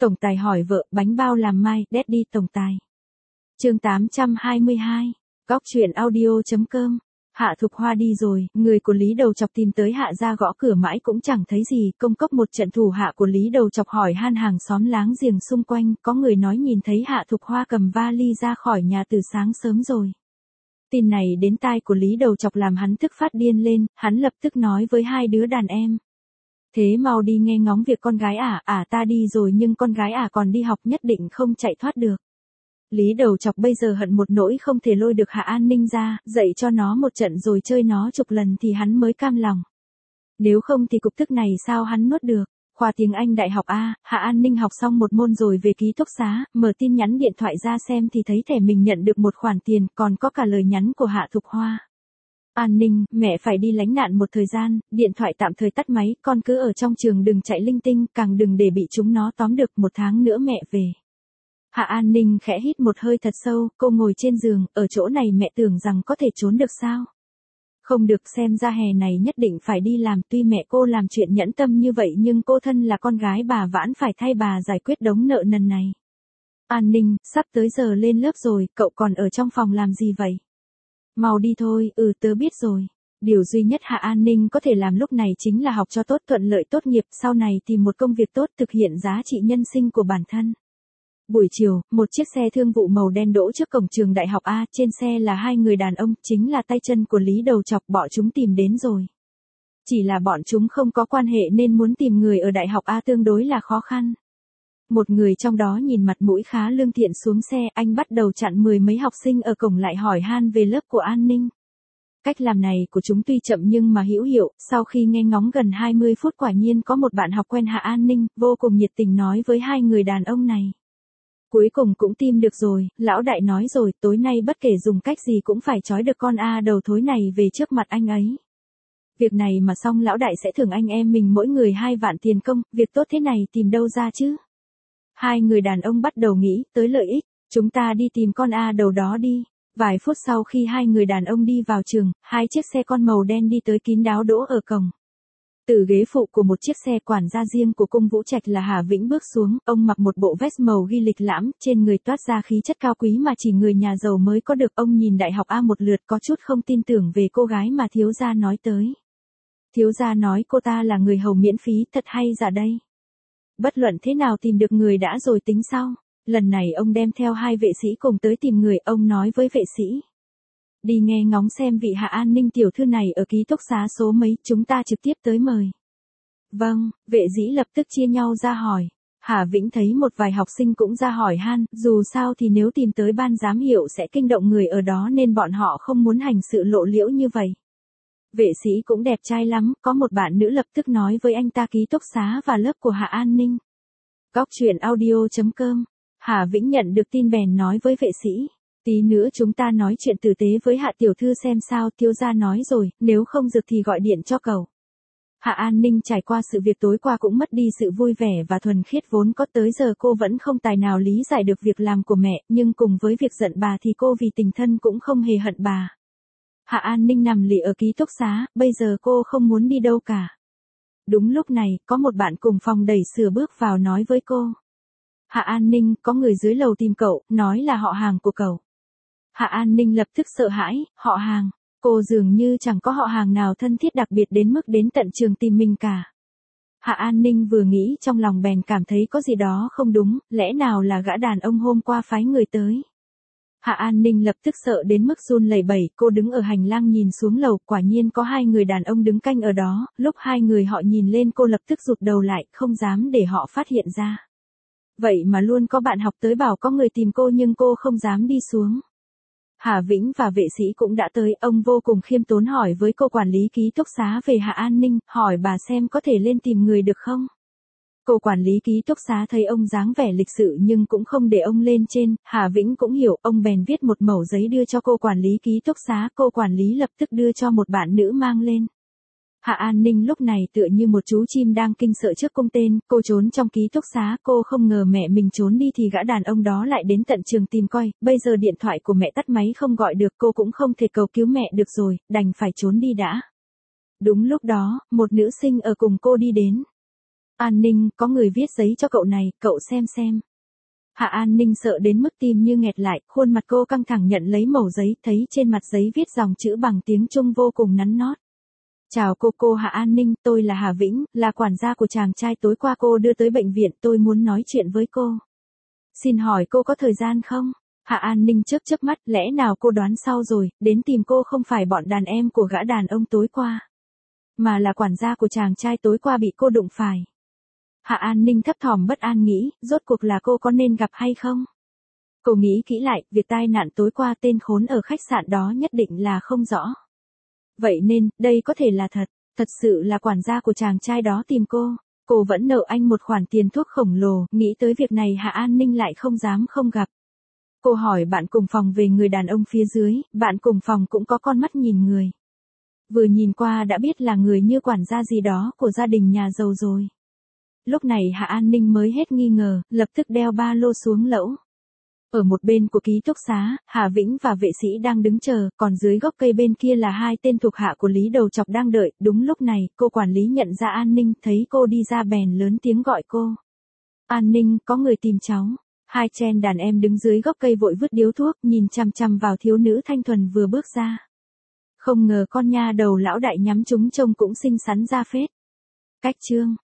Tổng tài hỏi vợ, bánh bao làm mai, Daddy tổng tài. Chương 822. Góc truyện audio.com. Hạ Thục Hoa đi rồi, người của Lý Đầu Chọc tìm tới Hạ ra gõ cửa mãi cũng chẳng thấy gì, công cốc một trận thủ hạ của Lý Đầu Chọc hỏi han hàng xóm láng giềng xung quanh, có người nói nhìn thấy Hạ Thục Hoa cầm vali ra khỏi nhà từ sáng sớm rồi. Tin này đến tai của Lý Đầu Chọc làm hắn tức phát điên lên, hắn lập tức nói với hai đứa đàn em. Thế mau đi nghe ngóng việc con gái ta đi rồi nhưng con gái còn đi học nhất định không chạy thoát được. Lý Đầu Chọc bây giờ hận một nỗi không thể lôi được Hạ An Ninh ra, dạy cho nó một trận rồi chơi nó chục lần thì hắn mới cam lòng. Nếu không thì cục tức này sao hắn nuốt được. Khoa tiếng Anh đại học Hạ An Ninh học xong một môn rồi về ký túc xá, mở tin nhắn điện thoại ra xem thì thấy thẻ mình nhận được một khoản tiền, còn có cả lời nhắn của Hạ Thục Hoa. An Ninh, mẹ phải đi lánh nạn một thời gian, điện thoại tạm thời tắt máy, con cứ ở trong trường đừng chạy linh tinh, càng đừng để bị chúng nó tóm được, 1 tháng nữa mẹ về. Hạ An Ninh khẽ hít một hơi thật sâu, cô ngồi trên giường, ở chỗ này mẹ tưởng rằng có thể trốn được sao? Không được, xem ra hè này nhất định phải đi làm, tuy mẹ cô làm chuyện nhẫn tâm như vậy nhưng cô thân là con gái bà vẫn phải thay bà giải quyết đống nợ nần này. An Ninh, sắp tới giờ lên lớp rồi, cậu còn ở trong phòng làm gì vậy? Mau đi thôi, tớ biết rồi. Điều duy nhất Hạ An Ninh có thể làm lúc này chính là học cho tốt, thuận lợi tốt nghiệp, sau này tìm một công việc tốt, thực hiện giá trị nhân sinh của bản thân. Buổi chiều, một chiếc xe thương vụ màu đen đỗ trước cổng trường đại học trên xe là 2 người đàn ông, chính là tay chân của Lý Đầu Chọc, bọn chúng tìm đến rồi. Chỉ là bọn chúng không có quan hệ nên muốn tìm người ở đại học tương đối là khó khăn. Một người trong đó nhìn mặt mũi khá lương thiện xuống xe, anh bắt đầu chặn 10 mấy học sinh ở cổng lại hỏi han về lớp của An Ninh. Cách làm này của chúng tuy chậm nhưng mà hữu hiệu, sau khi nghe ngóng gần 20 phút quả nhiên có một bạn học quen Hạ An Ninh, vô cùng nhiệt tình nói với 2 người đàn ông này. Cuối cùng cũng tìm được rồi, lão đại nói rồi, tối nay bất kể dùng cách gì cũng phải trói được con đầu thối này về trước mặt anh ấy. Việc này mà xong lão đại sẽ thưởng anh em mình mỗi người 2 vạn tiền công, việc tốt thế này tìm đâu ra chứ? 2 người đàn ông bắt đầu nghĩ tới lợi ích, chúng ta đi tìm con đầu đó đi. Vài phút sau khi 2 người đàn ông đi vào trường, 2 chiếc xe con màu đen đi tới kín đáo đỗ ở cổng. Từ ghế phụ của một chiếc xe quản gia riêng của cung Vũ Trạch là Hà Vĩnh bước xuống, ông mặc một bộ vest màu ghi lịch lãm, trên người toát ra khí chất cao quý mà chỉ người nhà giàu mới có được. Ông nhìn đại học một lượt có chút không tin tưởng về cô gái mà thiếu gia nói tới. Thiếu gia nói cô ta là người hầu miễn phí, thật hay giả đây. Bất luận thế nào tìm được người đã rồi tính sau. Lần này ông đem theo 2 vệ sĩ cùng tới tìm người, ông nói với vệ sĩ. Đi nghe ngóng xem vị Hạ An Ninh tiểu thư này ở ký túc xá số mấy, chúng ta trực tiếp tới mời. Vâng, vệ sĩ lập tức chia nhau ra hỏi. Hà Vĩnh thấy một vài học sinh cũng ra hỏi han, dù sao thì nếu tìm tới ban giám hiệu sẽ kinh động người ở đó nên bọn họ không muốn hành sự lộ liễu như vậy. Vệ sĩ cũng đẹp trai lắm, có một bạn nữ lập tức nói với anh ta ký túc xá và lớp của Hạ An Ninh. Góc truyện audio.com. Hà Vĩnh nhận được tin bèn nói với vệ sĩ. Tí nữa chúng ta nói chuyện tử tế với Hạ tiểu thư xem sao, thiếu gia nói rồi, nếu không được thì gọi điện cho cậu. Hạ An Ninh trải qua sự việc tối qua cũng mất đi sự vui vẻ và thuần khiết vốn có, tới giờ cô vẫn không tài nào lý giải được việc làm của mẹ, nhưng cùng với việc giận bà thì cô vì tình thân cũng không hề hận bà. Hạ An Ninh nằm lì ở ký túc xá, bây giờ cô không muốn đi đâu cả. Đúng lúc này, có một bạn cùng phòng đẩy sửa bước vào nói với cô. Hạ An Ninh, có người dưới lầu tìm cậu, nói là họ hàng của cậu. Hạ An Ninh lập tức sợ hãi, họ hàng. Cô dường như chẳng có họ hàng nào thân thiết đặc biệt đến mức đến tận trường tìm mình cả. Hạ An Ninh vừa nghĩ trong lòng bèn cảm thấy có gì đó không đúng, lẽ nào là gã đàn ông hôm qua phái người tới. Hạ An Ninh lập tức sợ đến mức run lẩy bẩy, cô đứng ở hành lang nhìn xuống lầu, quả nhiên có 2 người đàn ông đứng canh ở đó, lúc 2 người họ nhìn lên cô lập tức rụt đầu lại, không dám để họ phát hiện ra. Vậy mà luôn có bạn học tới bảo có người tìm cô nhưng cô không dám đi xuống. Hà Vĩnh và vệ sĩ cũng đã tới, ông vô cùng khiêm tốn hỏi với cô quản lý ký túc xá về Hạ An Ninh, hỏi bà xem có thể lên tìm người được không. Cô quản lý ký túc xá thấy ông dáng vẻ lịch sự nhưng cũng không để ông lên trên, Hà Vĩnh cũng hiểu, ông bèn viết một mẩu giấy đưa cho cô quản lý ký túc xá, cô quản lý lập tức đưa cho một bạn nữ mang lên. Hạ An Ninh lúc này tựa như một chú chim đang kinh sợ trước cung tên, cô trốn trong ký túc xá, cô không ngờ mẹ mình trốn đi thì gã đàn ông đó lại đến tận trường tìm coi, bây giờ điện thoại của mẹ tắt máy không gọi được, cô cũng không thể cầu cứu mẹ được rồi, đành phải trốn đi đã. Đúng lúc đó, một nữ sinh ở cùng cô đi đến. An Ninh, có người viết giấy cho cậu này, cậu xem xem. Hạ An Ninh sợ đến mức tim như nghẹt lại, khuôn mặt cô căng thẳng nhận lấy mẩu giấy, thấy trên mặt giấy viết dòng chữ bằng tiếng Trung vô cùng nắn nót. Chào cô Hạ An Ninh, tôi là Hà Vĩnh, là quản gia của chàng trai tối qua cô đưa tới bệnh viện, tôi muốn nói chuyện với cô. Xin hỏi cô có thời gian không? Hạ An Ninh chớp mắt, lẽ nào cô đoán sau rồi, đến tìm cô không phải bọn đàn em của gã đàn ông tối qua, mà là quản gia của chàng trai tối qua bị cô đụng phải. Hạ An Ninh thấp thỏm bất an nghĩ, rốt cuộc là cô có nên gặp hay không? Cô nghĩ kỹ lại, việc tai nạn tối qua tên khốn ở khách sạn đó nhất định là không rõ. Vậy nên, đây có thể là thật sự là quản gia của chàng trai đó tìm cô. Cô vẫn nợ anh một khoản tiền thuốc khổng lồ, nghĩ tới việc này Hạ An Ninh lại không dám không gặp. Cô hỏi bạn cùng phòng về người đàn ông phía dưới, bạn cùng phòng cũng có con mắt nhìn người. Vừa nhìn qua đã biết là người như quản gia gì đó của gia đình nhà giàu rồi. Lúc này Hạ An Ninh mới hết nghi ngờ, lập tức đeo ba lô xuống lẫu. Ở một bên của ký túc xá, Hà Vĩnh và vệ sĩ đang đứng chờ, còn dưới gốc cây bên kia là hai tên thuộc hạ của Lý Đầu Chọc đang đợi. Đúng lúc này, cô quản lý nhận ra An Ninh, thấy cô đi ra bèn lớn tiếng gọi cô. An Ninh, có người tìm cháu. Hai chen đàn em đứng dưới gốc cây vội vứt điếu thuốc, nhìn chằm chằm vào thiếu nữ thanh thuần vừa bước ra. Không ngờ con nha đầu lão đại nhắm chúng trông cũng xinh xắn ra phết. Cách chương